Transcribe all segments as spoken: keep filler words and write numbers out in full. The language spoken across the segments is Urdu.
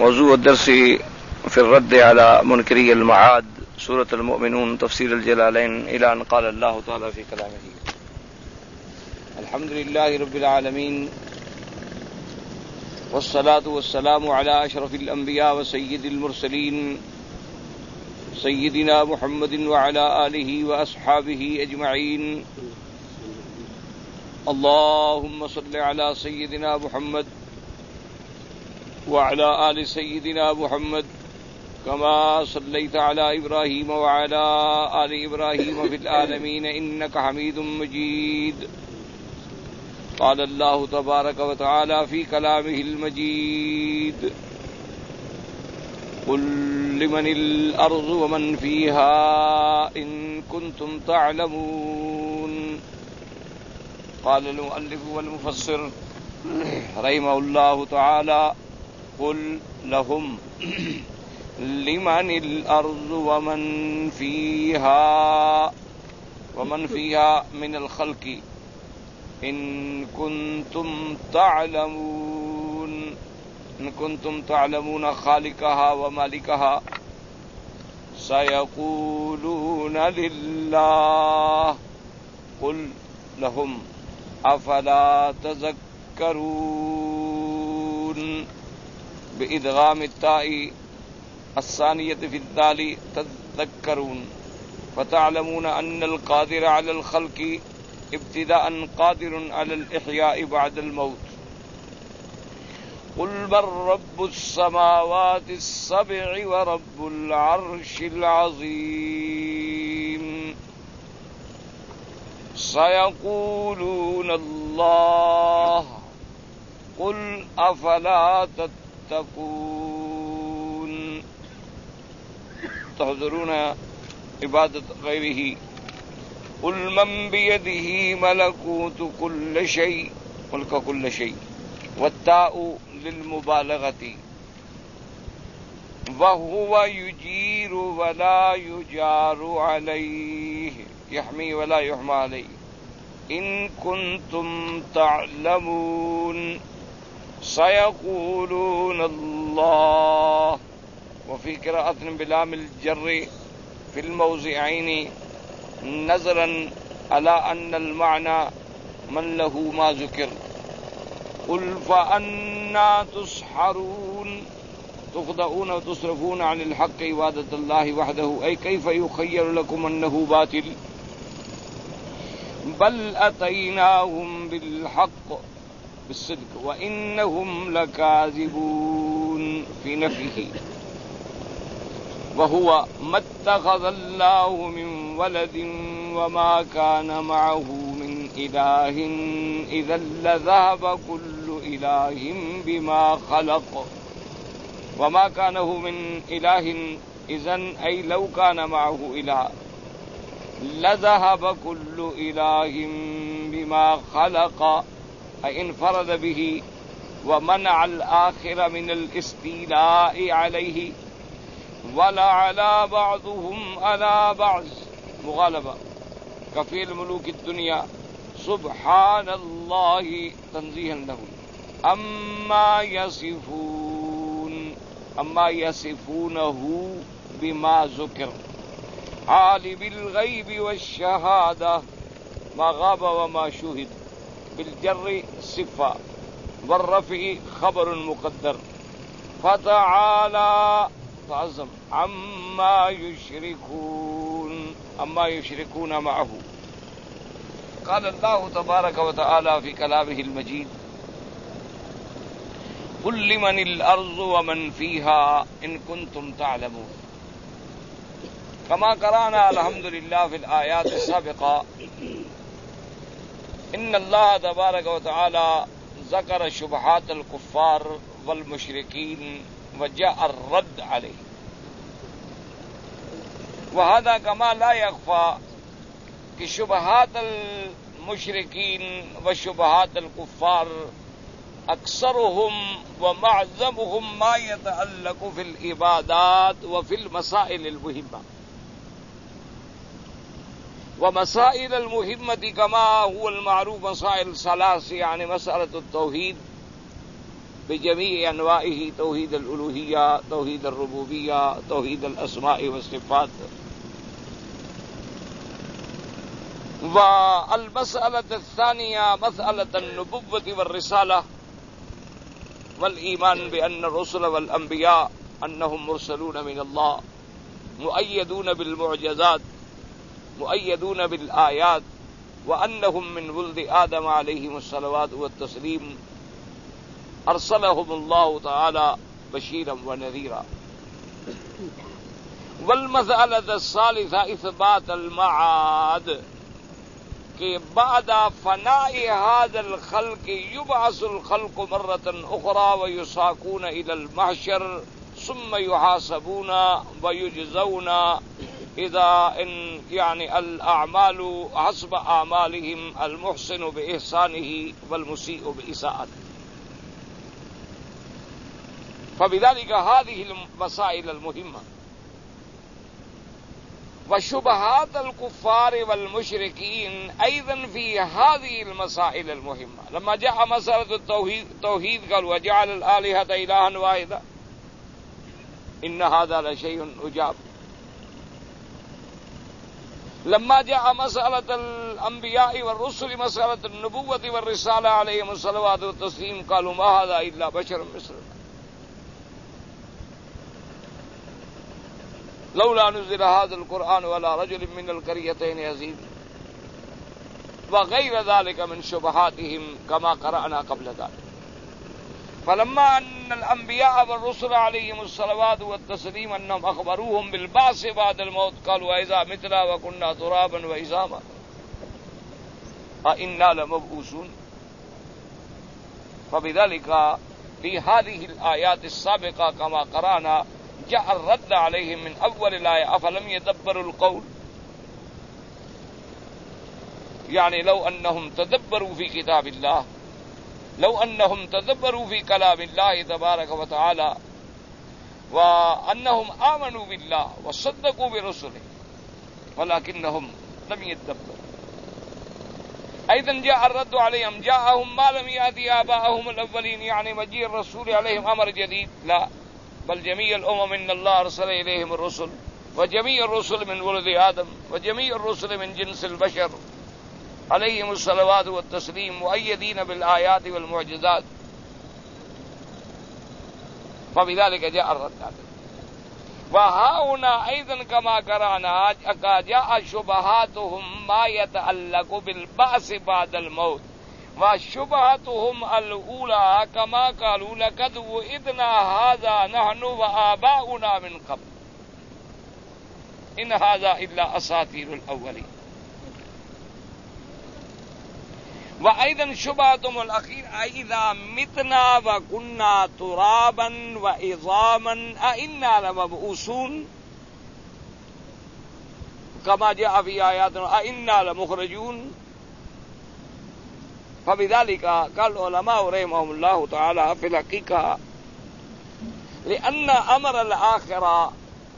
موضوع الدرس في الرد على منكري المعاد سورة المؤمنون تفسير الجلالين إلى أن قال الله تعالى في كلامه: الحمد لله رب العالمين والصلاة والسلام على أشرف الأنبياء وسيد المرسلين سيدنا محمد وعلى آله وأصحابه أجمعين. اللهم صل على سيدنا محمد وعلى آل سيدنا محمد كما صليت على إبراهيم وعلى آل إبراهيم في العالمين إنك حميد مجيد. قال الله تبارك وتعالى في كلامه المجيد: قل لمن الأرض ومن فيها إن كنتم تعلمون. قال المؤلف والمفسر رحمه الله تعالى: قل لهم لمن الأرض ومن فيها ومن فيها من الخلق إن كنتم تعلمون إن كنتم تعلمون خالقها ومالكها سيقولون لله قل لهم أفلا تذكرون. بإدغام التاء الثانية في الدال تذكرون، فتعلمون أن القادر على الخلق ابتداء قادر على الإحياء بعد الموت. قل من رب السماوات السبع ورب العرش العظيم سيقولون الله قل أفلا تتقون تحذرون عبادة غيره. قل من بيده ملكوت كل شيء ملك كل شيء، والتاء للمبالغة، وهو يجير ولا يجار عليه، يحمي ولا يحمى عليه، إن كنتم تعلمون سيقولون الله. وفي قراءة بلام الجر في الموضعين نظرا على أن المعنى من له ما ذكر. قل فأنا تسحرون تخدعون وتصرفون عن الحق عبادة الله وحده، أي كيف يخير لكم أنه باطل؟ بل أتيناهم بالحق بالصدق وإنهم لكاذبون في نفيه. وهو ما اتخذ الله من ولد وما كان معه من إله إذا لذهب كل إله بما خلق. وما كانه من إله إذن أي لو كان معه إله لذهب كل إله بما خلق، أي انفرد به ومنع الآخر من الاستيلاء عليه. ولعلى بعضهم على بعض مغالبة كفيل ملوك الدنيا سبحان الله تنزيها له أما يصفون أما يصفونه بما ذكر عالم الغيب والشهادة ما غاب وما شهد. بالجر صفة والرفع خبر مقدر. فتعالى تعظم عما يشركون عما يشركون معه. قال الله تبارك وتعالى في كلامه المجيد: قل لمن الأرض ومن فيها إن كنتم تعلمون. كما قرأنا الحمد لله في الآيات السابقة إن الله تبارك وتعالى ذكر شبهات الكفار والمشركين وجاء الرد عليه. وهذا كما لا يخفى کہ شبہات المشرکین و شبہات الکفار اکثرهم ومعظمهم ما يتعلق في العبادات وفي المسائل المهمة. ومسائل المهمة كما هو المعروف مسائل ثلاث، يعني مسألة التوحيد بجميع أنواعه توحيد الألوهية، توحيد الربوبية، توحيد الأسماء والصفات. والمسألة الثانية مسألة النبوة والرسالة والإيمان بأن الرسل والأنبياء أنهم مرسلون من الله مؤيدون بالمعجزات مؤيدون بالآيات، وأنهم من ولد آدم عليهم الصلوات والتسليم أرسلهم الله تعالى بشيرا ونذيرا. والمسألة الثالثة إثبات المعاد، کہ بعد فناء هذا الخلق يبعث الخلق مرة أخرى ويساقون إلى المحشر ثم يحاسبون ويجزون إذا إن يعني الأعمال حسب أعمالهم، المحسن بإحسانه والمسيء بإساءته. فبذلك هذه المسائل المهمة وشبهات الكفار والمشركين أيضا في هذه المسائل المهمة. لما جاء مسألة التوحيد توحيد قال وجعل الآلهة إلها واحدا إن هذا لشيء عجاب. لما جاء مسألة الأنبياء والرسل مسألة النبوة والرسالة عليهم الصلوات والتسليم قالوا ما هذا إلا بشر مثلنا لولا نزل هذا القرآن على رجل من القريتين عظيم وغير ذلك من شبهاتهم كما قرأنا قبل ذلك. فلما أن الأنبياء والرسل عليهم الصلوات والتسليم أنهم أخبروهم بالبعث بعد الموت قالوا وإذا متنا وكنا ترابا وعظاما أإنا لمبعوثون. فبذلك في هذه الآيات السابقة كما قرأنا جاء الرد عليهم من أول الآية أفلم يدبروا القول، يعني لو أنهم تدبروا في كتاب الله، لو أنهم تدبروا في كلام الله تبارك وتعالى وأنهم آمنوا بالله وصدقوا برسله ولكنهم لم يتدبروا. أيضا جاء الرد عليهم جاءهم ما لم يأتي آباءهم الأولين، يعني مجيء الرسول عليهم أمر جديد، لا بل جميع الأمم إن الله أرسل إليهم الرسل وجميع الرسل من ولد آدم وجميع الرسل من جنس البشر عليهم الصلوات والتسليم مؤيدين بالآيات والمعجزات. فبذلك جاء الرد عليهم. وهنا أيضا كما قرأنا جاء شبهاتهم ما يتعلق بالبعث بعد الموت، وشبهتهم الأولى كما قالوا لقد وعدنا هذا نحن وآباؤنا من قبل إن هذا إلا أساطير الأولين. وأيضا شبهتهم الأخير أإذا متنا وكنا ترابا وعظاما أإنا لمبعوثون كما جاء في آياتنا أإنا لمخرجون. فبذلك قال العلماء رحمهم الله تعالى في الحقيقة لأن أمر الآخرة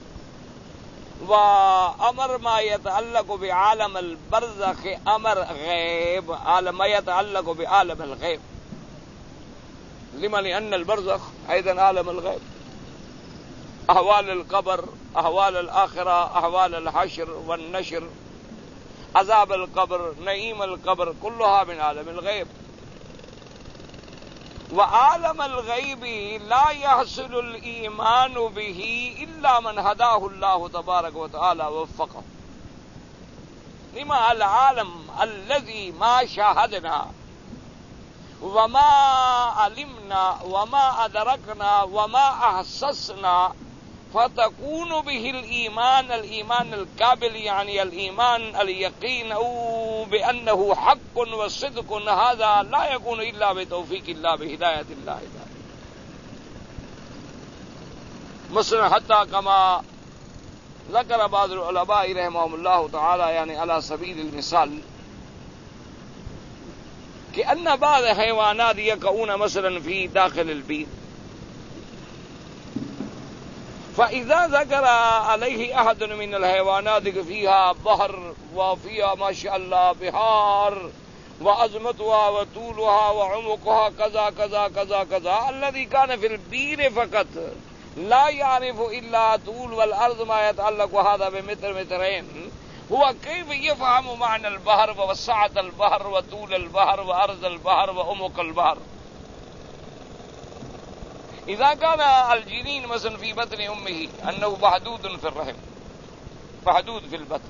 وأمر ما يتعلق بعالم البرزخ أمر غيب، عالم ما يتعلق بعالم الغيب. لما؟ لأن البرزخ أيضا عالم الغيب، أحوال القبر، أحوال الآخرة، أحوال الحشر والنشر، عذاب القبر، نعيم القبر، كلها من عالم الغيب. وعالم الغيب لا يحصل الإيمان به إلا من هداه الله تبارك وتعالى ووفقه. لما؟ العالم الذي ما شاهدنا وما علمنا وما أدركنا وما أحسسنا فتكون به الإيمان الإيمان الكامل، يعني الإيمان اليقين أو بأنه حق وصدق، هذا لا يكون إلا بتوفيق الله بهداية الله. مثلا حتى كما ذكر بعض العلماء رحمهم الله تعالى يعني على سبيل المثال كأن بعض الحيوانات يقعون مثلا في داخل البيت، فإذا ذكر عليه أحد من الحيوانات فيها بحر وفيها ما شاء الله بحار وعظمتها وطولها وعمقها كذا كذا كذا كذا. الذي كان في البير فقط لا يعرف إلا طول والأرض ما يتعلق هذا بمتر مترين، هو كيف يفهم معنى البحر ووسعة البحر وطول البحر وأرض البحر وعمق البحر؟ إذا كان الجنين مثلا في بطن أمه أنه محدود في الرحم، محدود في البطن،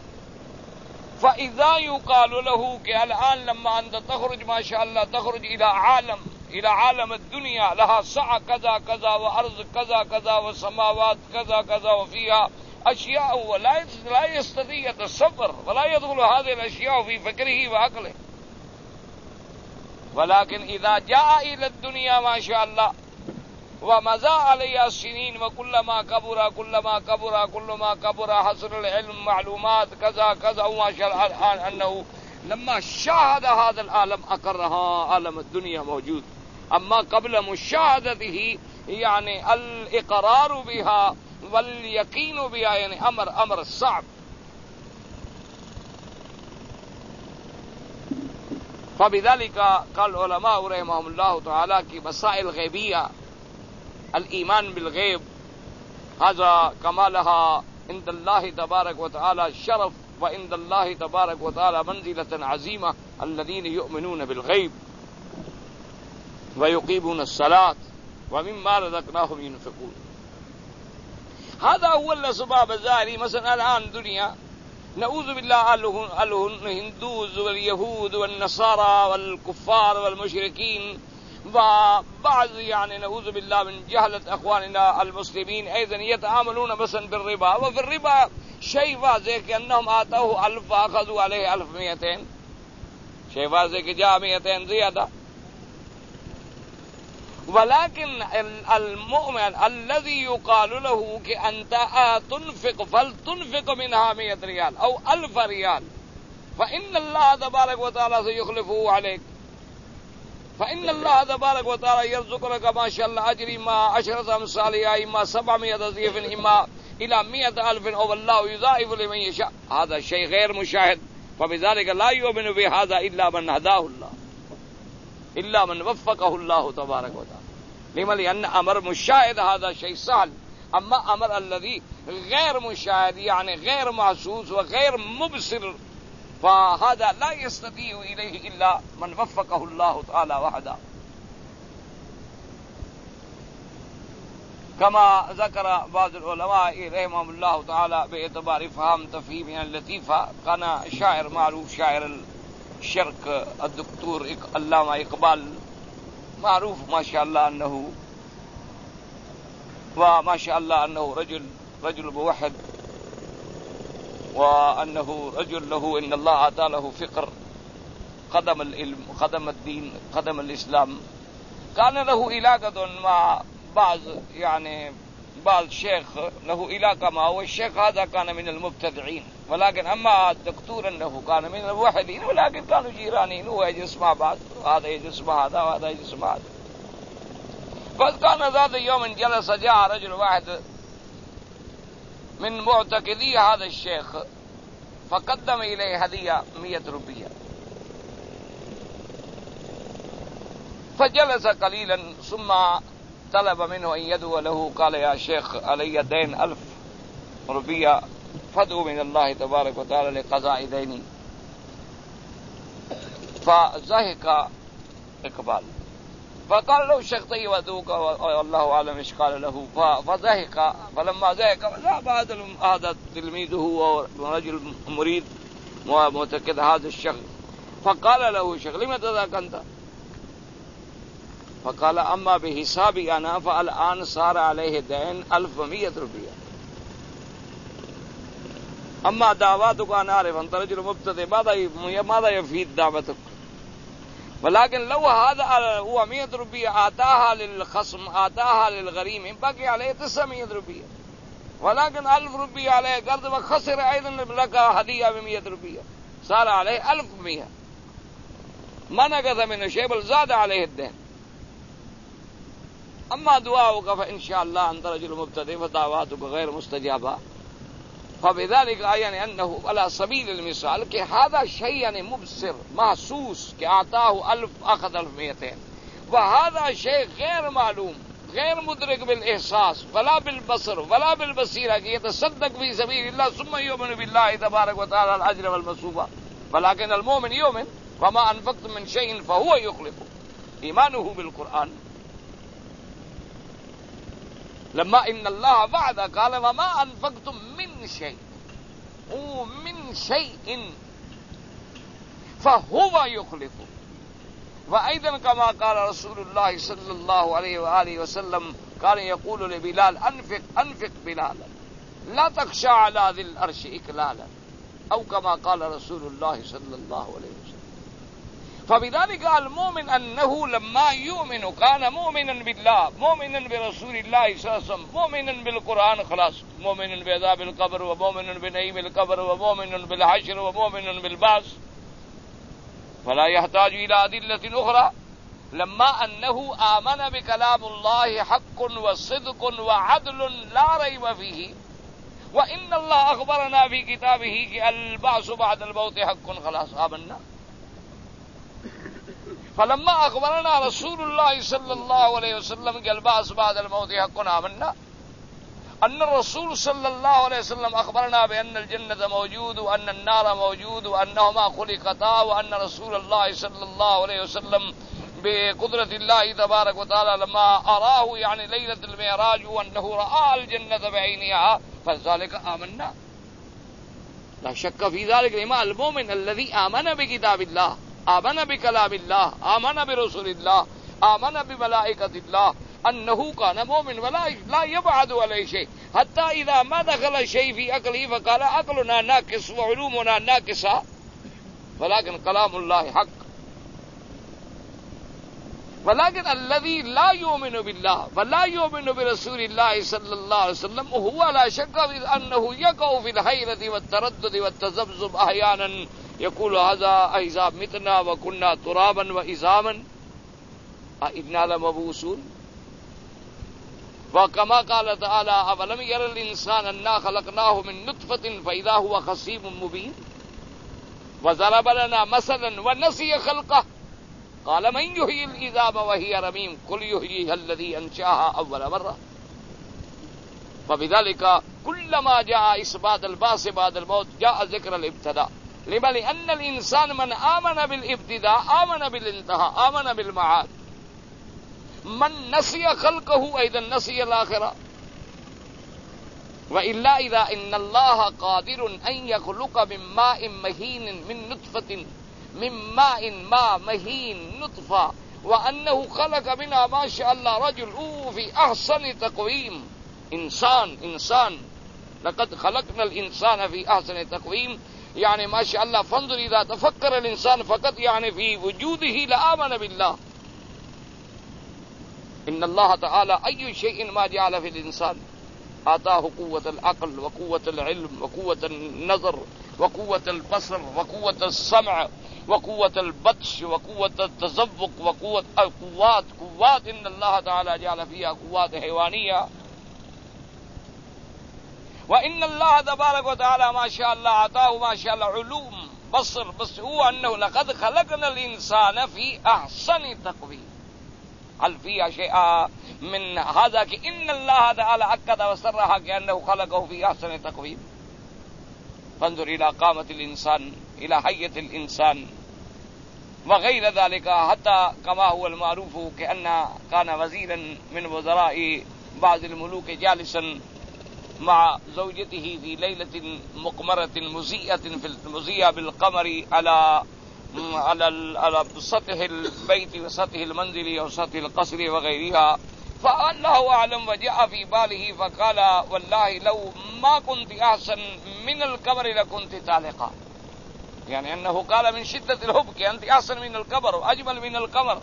فإذا يقال له کہ الآن لما أنت تخرج ما شاء الله تخرج إلى عالم إلى عالم الدنيا لها سعة كذا كذا وأرض كذا كذا وسماوات كذا كذا وفيها أشياء ولا لا يستطيع يتصور ولا يدخل هذه الأشياء في فكره وعقله. ولكن إذا جاء إلى الدنيا ما شاء الله ومضى عليها السنين وكلما كبر كلما كبر كلما كبر حصل العلم معلومات كذا كذا وما شاء الله الآن أنه لما شاهد هذا العالم أقرها عالم الدنيا موجود. أما قبل مشاهدته يعني الإقرار بها واليقين بها يعني أمر أمر صعب. فبذلك قال العلماء رحمهم الله تعالى کہ مسائل غیبیہ الإيمان بالغيب هذا كمالها عند الله تبارك وتعالى شرف، وعند الله تبارك وتعالى منزلة عظيمة الذين يؤمنون بالغيب ويقيمون الصلاة ومما رزقناهم ينفقون. هذا هو الأسباب الظاهرة. مثلا الآن دنيا نعوذ بالله الهندوز واليهود والنصارى والكفار والمشركين وبعض يعني نعوذ بالله من جهلة أخواننا المسلمين أيضا يتعاملون مثلا بالربا، وفي الربا شيء واضح كأنهم آتوه ألف وأخذوا عليه ألف مئتين، شيء واضح کہ جاء مئتين زيادة. ولكن المؤمن الذي يقال له کہ أنت تنفق فلتنفق منها مئة ريال أو ألف ريال فإن الله تبارك وتعالى سيخلفه عليك، فإن الله تبارك وتعالى يرزق لك ما شاء الله أجر ما عشرة أمثالها إما سبعمائة ضعف إما إلى مئة ألف أو الله يضاعف لمن يشاء. هذا شيء غير مشاهد. فبذلك لا يؤمن بهذا إلا من هداه الله، إلا من وفقه الله تبارك وتعالى. لما؟ لأن أمر مشاهد هذا شيء سهل، أما أمر الذي غير مشاهد يعني غير محسوس وغير مبصر فهذا لا يستطيع إليه إلا من وفقه الله تعالى وحده. كما ذكر بعض العلماء رحمهم الله تعالى باعتبار فهم تفهيم اللطيفة، كان شاعر معروف شاعر الشرق الدكتور علامہ اقبال معروف ما شاء الله أنه وما شاء الله أنه رجل رجل موحد، وأنه رجل له إن الله أعطى له فقر، خدم العلم خدم الدين خدم الإسلام. كان له علاقة مع بعض يعني بعض شيخ له علاقة معه، الشيخ هذا كان من المبتدعين، ولكن أما الدكتور أنه كان من الموحدين، ولكن كانوا جيرانين، هو يجلس مع بعض وهذا يجلس مع هذا وهذا يجلس مع هذا. فكان ذات يوم جلس جاء رجل واحد من معتقدي هذا الشيخ فقدم إليه هدية مئة روپیہ، فجلس قليلا ثم طلب منه أن يدعو له. قال يا شيخ علي دين ألف روپیہ فادعو من الله تبارك وتعالى لقضاء ديني. فضحك إقبال فقال له الشيخ طيب أدعوك والله أعلم إيش قال له. فضحك فلما ضحك ذهب هذا تلميذه ورجل مريد معتقد هذا الشيخ، فقال له الشيخ لما تضحك أنت؟ فقال أما بحسابي أنا فالآن صار عليه دين ألف ومئة روپیہ، أما دعواتك أنا أعرف أنت رجل مبتدئ ماذا يفيد دعوتك؟ ولكن لو هذا هو مئة روپیہ آتاها للخصم آتاها للغريم بقي عليه تسعمائة روپیہ، ولكن ألف روپیہ عليه قرض وخسر أيضا لك هدية بمئة روپیہ، صار عليه ألف مئة، ما نقص منه شيء بل زاد عليه الدين. أما دعاؤك فإن شاء الله أنت رجل مبتدئ فدعواتك غير مستجابة. فبذلك يعني أنه على سبيل المثال کہ هذا شيء يعني مبصر محسوس کہ آتاه ألف أخذ ألف مئتين، وهذا شيء غير معلوم غير مدرك بالإحساس ولا بالبصر ولا بالبصيرة کہ يتصدق في سبيل الله ثم يؤمن بالله تبارك وتعالى الأجر والمثوبة، ولكن المؤمن يؤمن وما أنفقتم من شيء فهو يخلفه. إيمانه بالقرآن لما إن الله وعد قال وما أنفقتم من شيء او من شيء فهو يخلفه. وأيضا كما قال رسول الله صلى الله عليه وآله وسلم كان يقول لبلال أنفق أنفق بلالا لا تخشى على ذي العرش إكلالا، أو كما قال رسول الله صلى الله عليه وسلم. فبذلك المؤمن أنه لما يؤمن كان مؤمنا بالله مؤمنا برسول الله صلى الله عليه وسلم مؤمنا بالقرآن خلاص، مؤمنا بعذاب القبر ومؤمنا بنعيم القبر ومؤمنا بالحشر ومؤمنا بالبعث، فلا يحتاج إلى أدلة أخرى. لما أنه آمن بكلام الله حق وصدق وعدل لا ريب فيه، وإن الله أخبرنا في كتابه البعث بعد الموت حق، خلاص آمنا. فلما أخبرنا رسول الله صلى الله عليه وسلم البعث بعد الموت حق آمنا. أن الرسول صلى الله عليه وسلم أخبرنا بأن الجنة موجود وأن النار موجود وأنهما خلقتا، وأن رسول الله صلى الله عليه وسلم بقدرة الله تبارك وتعالى لما أراه يعني ليلة المعراج وأنه رأى الجنة بعينها، فذلك آمنا. لا شك في ذلك. لما المؤمن الذي آمن بكتاب الله آمن بكلام الله آمن برسول الله آمن بملائكة الله أنه كان مؤمن ولا لا يبعد عليه شيء، حتى إذا ما دخل شيء في عقله فقال عقلنا ناقص وعلومنا ناقصة، ولكن كلام الله حق. ولكن الذي لا يؤمن بالله ولا يؤمن برسول الله صلى الله عليه وسلم هو لا شك أنه يقع في الحيرة والتردد والتذبذب أحيانا، يقول هذا أإذا متنا وكنا ترابا وعظاما أإنا لمبعوثون. وكما قال تعالى أولم ير الإنسان أنا خلقناه من نطفة فإذا هو خصيم مبين، وضرب لنا مثلا ونسي خلقه قال من يحيي العظام وهي رميم قل يحييها الذي أنشأها أول مرة. فبذلك كلما جاء إثبات البعث بعد الموت جاء ذكر الابتداء. لما لأن الإنسان من آمن بالابتداء آمن بالانتهاء آمن بالمعاد. من نسي خلقه أيضا نسي الآخرة. وإلا إذا إن الله قادر أن يخلق من ماء مهين من نطفة من ماء ما مهين نطفة، وأنه خلق منها ما شاء الله رجل في أحسن تقويم. إنسان إنسان لقد خلقنا الإنسان في أحسن تقويم، يعني ما شاء الله. فانظر إذا تفكر الإنسان فقط يعني في وجوده لآمن بالله. إن الله تعالى أي شيء ما جعل في الإنسان آتاه قوة العقل وقوة العلم وقوة النظر وقوة البصر وقوة السمع وقوة البطش وقوة التذوق وقوة القوات قوات. إن الله تعالى جعل فيها قوات حيوانية. وإن الله تبارك وتعالى ما شاء الله أعطاه ما شاء الله علوم بصر، بس هو أنه لقد خلقنا الإنسان في أحسن تقويم. هل فيها شيء من هذا إن الله تعالى أكد وصرح كأنه خلقه في أحسن تقويم. فانظر إلى قامة الإنسان إلى حية الإنسان وغير ذلك، حتى كما هو المعروف كأن كان وزيرا من وزراء بعض الملوك جالسا مع زوجته في ليلة مقمرة مزيئة في المزيئة بالقمر على على على سطح البيت وسطح المنزل أو سطح القصر وغيرها، فالله أعلم وجاء في باله فقال والله لو ما كنت أحسن من القمر لكنت طالقا، يعني أنه قال من شدة الحب أنت أحسن من القمر وأجمل من القمر.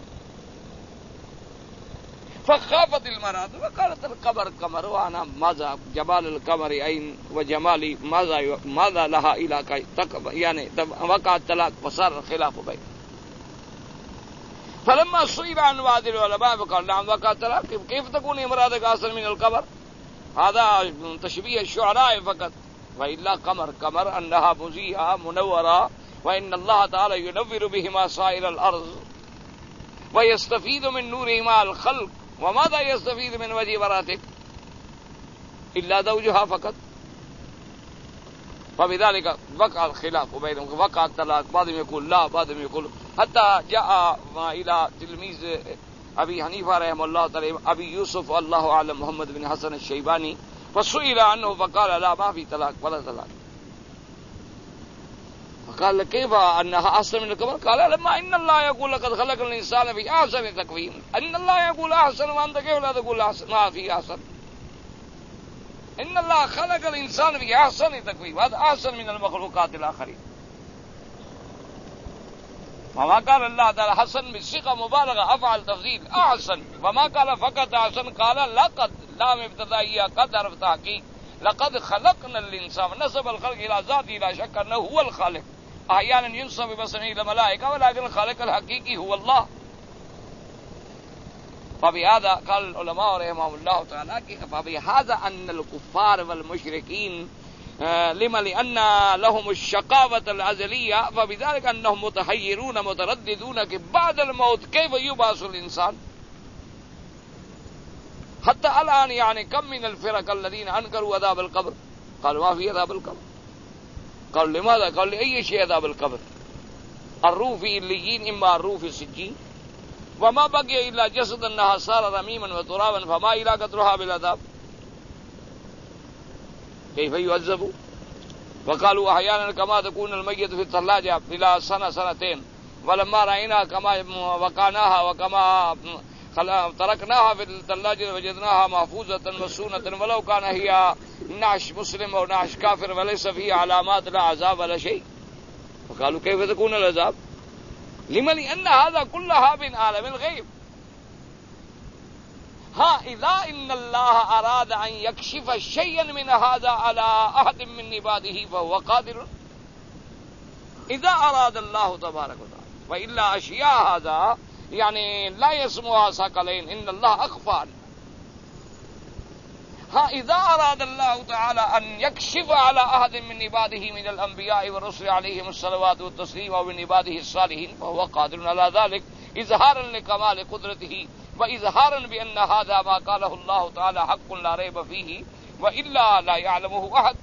فخافت المرأة وقالت القمر قمر وأنا ماذا جمال القمر أين وجمالي ماذا ماذا لها إلى كي يعني وقع الطلاق وصار الخلاف بين. فلما سئل عن بعض العلماء فقال نعم وقع الطلاق. كيف تكون امرأتك أحسن من القمر؟ هذا تشبيه الشعراء فقط. وإلا قمر قمر أنها مضيئة منورة، وإن الله تعالى ينور بهما سائر الأرض ويستفيد من نورهما الخلق. وماذا يستفيد من وجه براته؟ إلا زوجها فقط. فبذلك وقع الخلاف بينهم، وقع الطلاق، بعضهم يقول لا، بعضهم يقول. حتى جاء إلى تلميذ أبي حنيفة رحمه الله تعالى أبي يوسف الله أعلم محمد بن حسن الشيباني، فسئل عنه فقال لا، ما في طلاق ولا طلاق. فقال كيف أنها أحسن من القمر؟ قال لما إن الله يقول لقد خلق الإنسان في أحسن تقويم. أن الله يقول أحسن وأنت كيف لا تقول أحسن؟ ما في أحسن. إن الله خلق الإنسان في أحسن تقويم، هذا أحسن من المخلوقات الآخرين. وما قال الله تعالى حسن بالصيغة مبالغة، أفعل تفضيل أحسن. وما قال فقط أحسن، قال لقد، لام ابتدائية، قد حرف تحقيق، لقد خلقنا الإنسان، نسب الخلق إلى ذاته لا شك أنه هو الخالق. أحيانا ينسب باسمه إلى الملائكة، ولكن الخالق الحقيقي هو الله. فبهذا قال العلماء رحمهم الله تعالى فبهذا أن الكفار والمشركين لما لأن لهم الشقاوة الأزلية، فبذلك أنهم متحيرون مترددون بعد الموت كيف يبعث الإنسان. حتى الآن يعني كم من الفرق الذين أنكروا عذاب القبر، قالوا ما في عذاب القبر. قالوا لماذا؟ قالوا لأي شيء عذاب القبر؟ الروح في الليين إما الروح في السجين، وما بقي إلا جسد أنها صار رميما وترابا، فما إلى قدرها بالعذاب، كيف يعذبوا؟ وقالوا أحيانا كما تكون الميت في الثلاجة بلا سنة سنتين، ولما رأيناها كما وقعناها وكما تركناها في الثلاجة وجدناها محفوظة مسونة، ولو كان هي نعش مسلم أو نعش كافر وليس فيه علامات لا عذاب ولا شيء. وقالوا كيف تكون العذاب؟ لما لأن هذا كلها من عالم الغيب. ها إذا إن الله أراد أن يكشف شيئا من هذا على أحد من عباده فهو قادر، إذا أراد الله تبارك وتعالى. وإلا أشياء هذا يعني لا يسموها ثقلين، إن الله أخفى. ها إذا أراد الله تعالى أن يكشف على أحد من عباده من الأنبياء والرسل عليهم الصلوات والتسليم ومن عباده الصالحين فهو قادر على ذلك، إظهارا لكمال قدرته وإظهارا بأن هذا ما قاله الله تعالى حق لا ريب فيه، وإلا لا يعلمه أحد.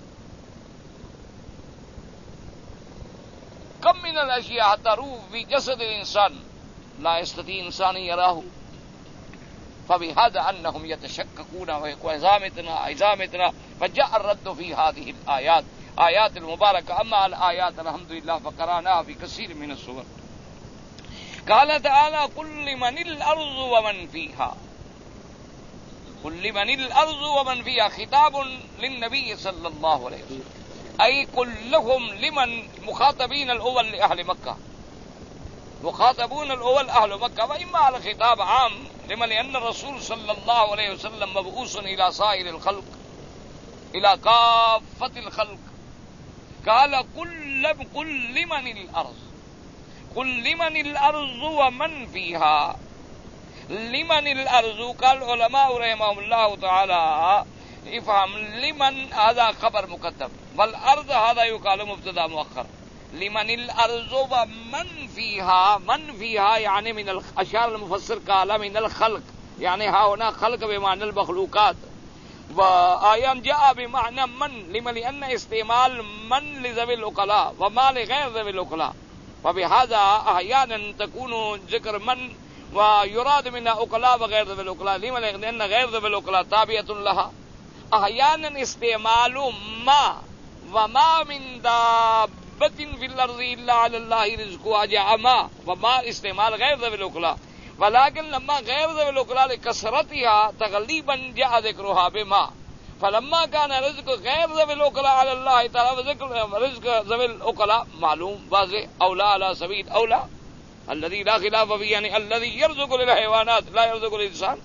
كم من الأشياء حتى روح في جسد الإنسان لا يستطيع إنسان يراه. فبهذا أنهم يتشككون وعزامتنا عزامتنا، فجاء الرد في هذه الآيات آيات المباركة. أما الآيات الحمد لله فقرأناها في كثير من السور. قال تعالى قل لمن الأرض ومن فيها، قل لمن الأرض ومن فيها خطاب للنبي صلى الله عليه وسلم، أي كلهم لمن مخاطبين الأول لأهل مكة، مخاطبون الأول أهل مكة، وإما على خطاب عام لما لأن الرسول صلى الله عليه وسلم مبعوث إلى سائر الخلق، إلى كافة الخلق. قال قل قل لمن الأرض، قل لمن الأرض ومن فيها. لمن الأرض قال العلماء رحمهم الله تعالى افهم لمن هذا خبر مقدم، والأرض هذا يقال مبتدا مؤخر. لمن الأرض ومن فيها، من فيها يعني من الأشياء المفسر قال من الخلق، يعني ها هنا خلق بمعنى المخلوقات، وآيان جاء بمعنى من، لما لأن استعمال من لذوي العقلاء وما لغير ذوي العقلاء، وبهذا أحيانا تكون ذكر من ويراد منها عقلاء وغير ذوي العقلاء، لما لأن غير ذوي العقلاء تابعة لها. أحيانا استعمال ما وما من دابة في الأرض إلا على الله رزقها جاء ما، وما استعمال غير ذوي العقلاء، ولكن لما غير ذوي العقلاء لكثرتها تغليبا جاء ذكرها بما، فلما كان رزق غير ذوي العقلاء على الله تعالى وذكر رزق ذوي العقلاء معلوم واضح أولى على سبيل أولى الذي لا خلاف فيه، يعني الذي يرزق للحيوانات لا يرزق للإنسان.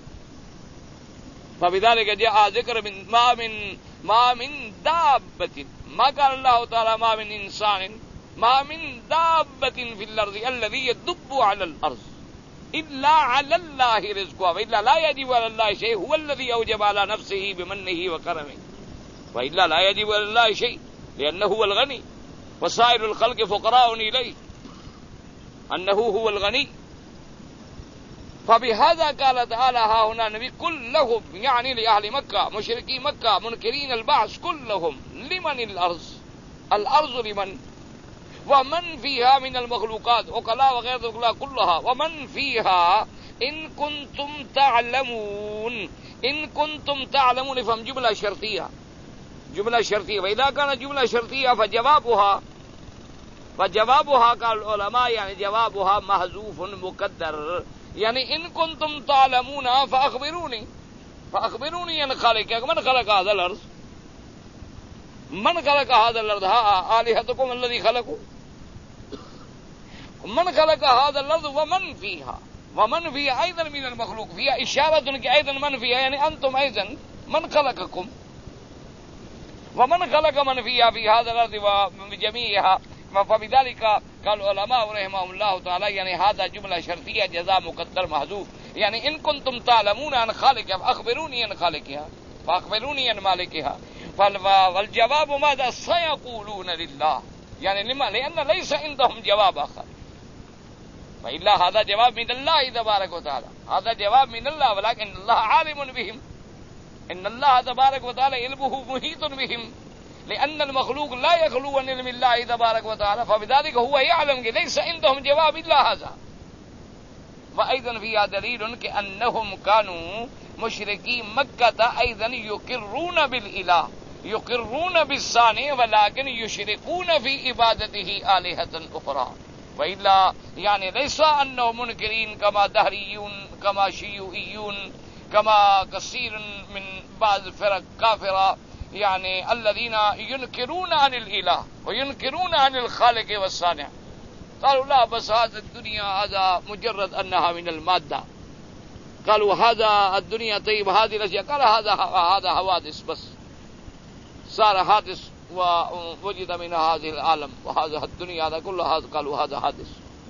فبذلك جاء ذكر من ما من ما من دابة، ما قال الله تعالى ما من إنسان، ما من دابة في الأرض الذي يدب على الأرض إلا على الله رزقها، وإلا لا يجب على الله شيء، هو الذي أوجب على نفسه بمنه وكرمه. وإلا لا يجب على الله شيء لأنه هو الغني وسائر الخلق فقراء إليه أنه هو الغني. فبهذا قال تعالى ها هنا نبي كلهم يعني لأهل مكة مشركي مكة منكرين البعث كلهم لمن الأرض الأرض لمن ومن فيها من المخلوقات وكلا وغير ذلك كلها ومن فيها إن كنتم تعلمون. إن كنتم تعلمون فهم جملة شرطية جملة شرطية. وإذا كانت جملة شرطية فجوابها فجوابها قال العلماء يعني جوابها محذوف مقدر يعني إن كنتم تعلمون فأخبروني فأخبروني أن خالق من خلق هذا الأرض من خلق هذا الأرض ها آلهتكم الذي خلقوا من خلق هذا الأرض ومن فيها ومن فيها أيضا من المخلوق فيها إشارة أيضا من فيها يعني أنتم أيضا من خلقكم ومن خلق من فيها في هذا الأرض وجميعها. فبذلك قال العلماء رحمهم الله تعالى يعني هذا جملة شرطية جزاء مقدر محذوف يعني إن كنتم تعلمون عن خالقها فأخبروني عن خالقها فأخبروني عن مالكها. فالجواب ماذا سيقولون لله يعني لما لأن ليس عندهم جواب آخر وإلا هذا جواب من الله تبارك وتعالى هذا جواب من الله ولكن الله عالم بهم إن الله تبارك وتعالى علمه محيط بهم لأن المخلوق لا يخلو عن علم الله تبارك وتعالى فبذلك هو يعلم ليس عندهم جواب إلا هذا. وأيضا فيها دليل كأنهم كانوا مشركي مكة أيضا يقرون بالإله يقرون بالصانع ولكن يشركون في عبادته آلهة أخرى. وإلا يعني ليس أنهم منكرين كما دهريون كما شيوعيون كما كثير من بعض الفرق كافرة يعني الذين ينكرون عن الإله وينكرون عن الخالق والصانع قالوا لا بس هذا الدنيا هذا مجرد أنها من المادة قالوا هذا الدنيا طيب هذه الأشياء قال هذا هذا حوادث بس صار حادث ووجد من هذه العالم وهذا الدنيا هذا كله هذا قالوا هذا حادث.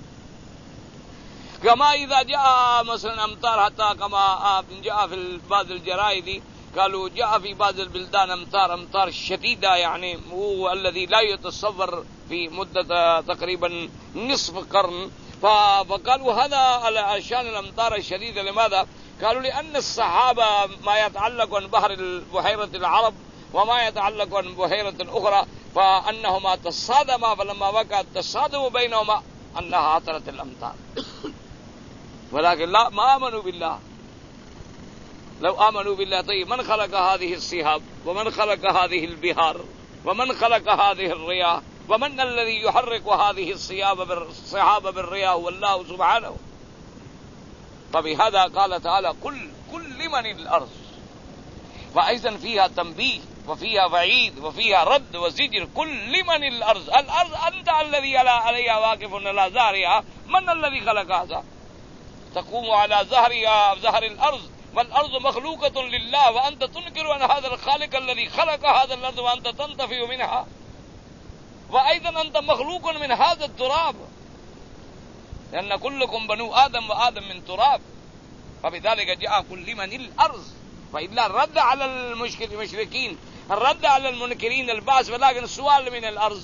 كما إذا جاء مثلا أمطار حتى كما جاء في بعض الجرائد قالوا جاء في بعض البلدان أمطار أمطار شديدة يعني هو الذي لا يتصور في مدة تقريبا نصف قرن. فقالوا هذا شان الأمطار الشديدة لماذا؟ قالوا لأن الصحابة ما يتعلق عن بحر بحيرة العرب وما يتعلق عن بحيرة أخرى فأنهما تصادما فلما وقع التصادم بينهما أنها عطرت الأمطار ولكن لا ما آمنوا بالله. لو آمنوا بالله طيب من خلق هذه السحاب ومن خلق هذه البحار ومن خلق هذه الرياح ومن الذي يحرك هذه السحاب بالرياح والله سبحانه. فبهذا قال تعالى قل قل لمن الأرض. وأيضا فيها تنبيه وفيها وعيد وفيها رد وزجر قل لمن الأرض الأرض أنت الذي عليها واقف على ظهرها من الذي خلق هذا تقوم على ظهرها ظهر الأرض والأرض مخلوقة لله وأنت تنكر عن هذا الخالق الذي خلق هذا الأرض وأنت تنتفع منها. وأيضا أنت مخلوق من هذا التراب لأن كلكم بنو آدم وآدم من تراب. فبذلك جاء قل لمن الأرض. فإلا الرد على المشركين الرد على المنكرين البعث ولكن السؤال من الأرض.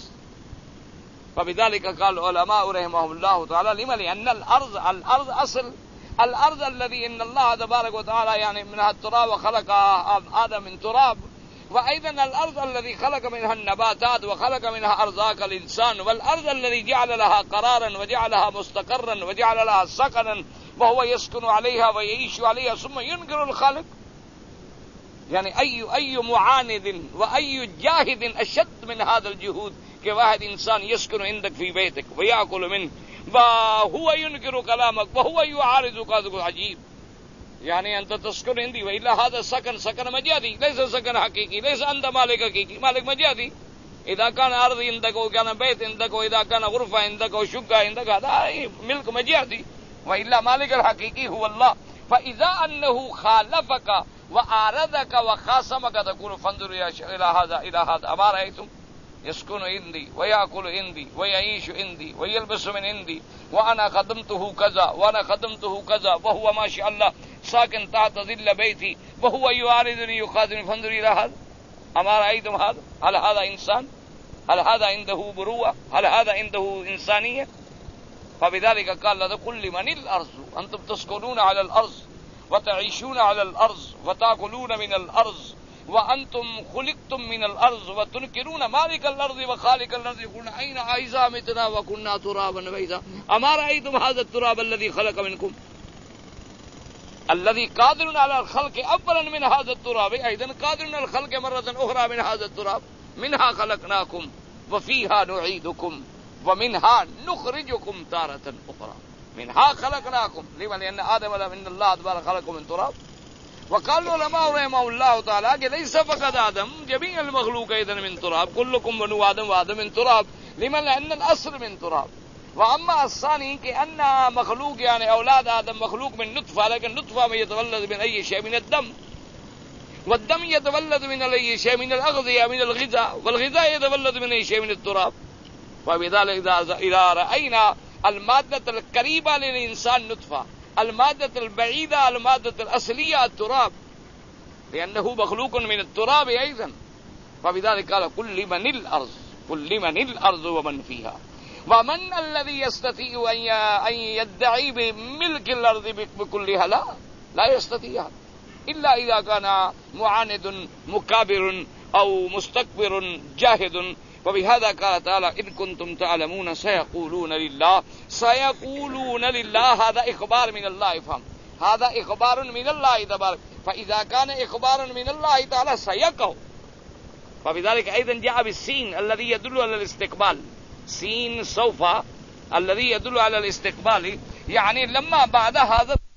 فبذلك قال العلماء رحمهم الله تعالى لما لأن الأرض الأرض أصل الأرض الذي إن الله تبارك وتعالى يعني منها التراب وخلق آدم من تراب. وأيضا الأرض الذي خلق منها النباتات وخلق منها أرزاق الإنسان والأرض الذي جعل لها قرارا وجعلها مستقرا وجعل لها سكنا وهو يسكن عليها ويعيش عليها ثم ينكر الخالق. يعني أي أي معاند وأي جاهد أشد من هذا الجهود كواحد إنسان يسكن عندك في بيتك ويأكل منه وهو ينكر كلامك وهو يعارضك. هذا عجيب يعني أنت تسكن عندي وإلا هذا سكن سكن مجازي ليس سكن حقيقي ليس أنت مالك حقيقي مالك مجازي. إذا كان أرض عندك وكان بيت عندك وإذا كان غرفة عندك وشقة عندك هذا ملك مجازي وإلا مالك الحقيقي هو الله. فإذا أنه خالفك وآردك وخاصمك تقول فانظر إلى هذا إلى هذا أما رأيتم يسكن عندي ويأكل عندي ويعيش عندي ويلبس من عندي وأنا خدمته كذا وأنا خدمته كذا وهو ما شاء الله ساكن تحت ظل بيتي وهو يعارضني يخاذني فانظر إلى هذا. أما رأيتم هذا؟ هل هذا إنسان؟ هل هذا عنده بروة؟ هل هذا عنده إنسانية؟ فبذلك قال لكل من الأرض، أنتم تسكنون على الأرض وتعيشون على الأرض وتأكلون من الأرض وأنتم خلقتم من الأرض وتنكرون مالك الأرض وخالق الأرض يقولون أين إذا متنا وكنا ترابا وإذا أما رأيتم هذا التراب الذي خلق منكم الذي قادر على الخلق أولا من هذا التراب أيضا قادر على الخلق مرة أخرى من هذا التراب منها خلقناكم وفيها نعيدكم ومنها نخرجكم تارة أخرى منها خلقناكم لما لأن آدم من الله تبارك خلقكم من تراب. وقال العلماء رحمه الله تعالى کہ ليس فقط آدم جميع المخلوق أيضا من تراب كلكم بنو آدم وآدم من تراب لما لأن الأصل من تراب. وأما الثاني كأن مخلوق يعني أولاد آدم مخلوق من نطفة لكن نطفة ما يتولد من أي شيء من الدم والدم يتولد من أي شيء من الأغذية من الغذاء والغذاء يتولد من أي شيء من التراب. وبذلك إذا رأينا المادة القريبة للإنسان نطفة المادة البعيدة المادة الأصلية التراب لأنه مخلوق من التراب أيضا. فبذلك قال كل من الأرض كل من الأرض ومن فيها ومن الذي يستطيع أن يدعي بملك الأرض بكلها لا لا يستطيع إلا إذا كان معاند مكابر أو مستكبر جاهد. وبهذا قال تعالى إن كنتم تعلمون سيقولون لله سيقولون لله هذا إخبار من الله افهم هذا إخبار من الله تبارك فإذا كان إخبار من الله تعالى سيقول. فبذلك أيضا جاء بالسين الذي يدل على الاستقبال سين سوف الذي يدل على الاستقبال يعني لما بعد هذا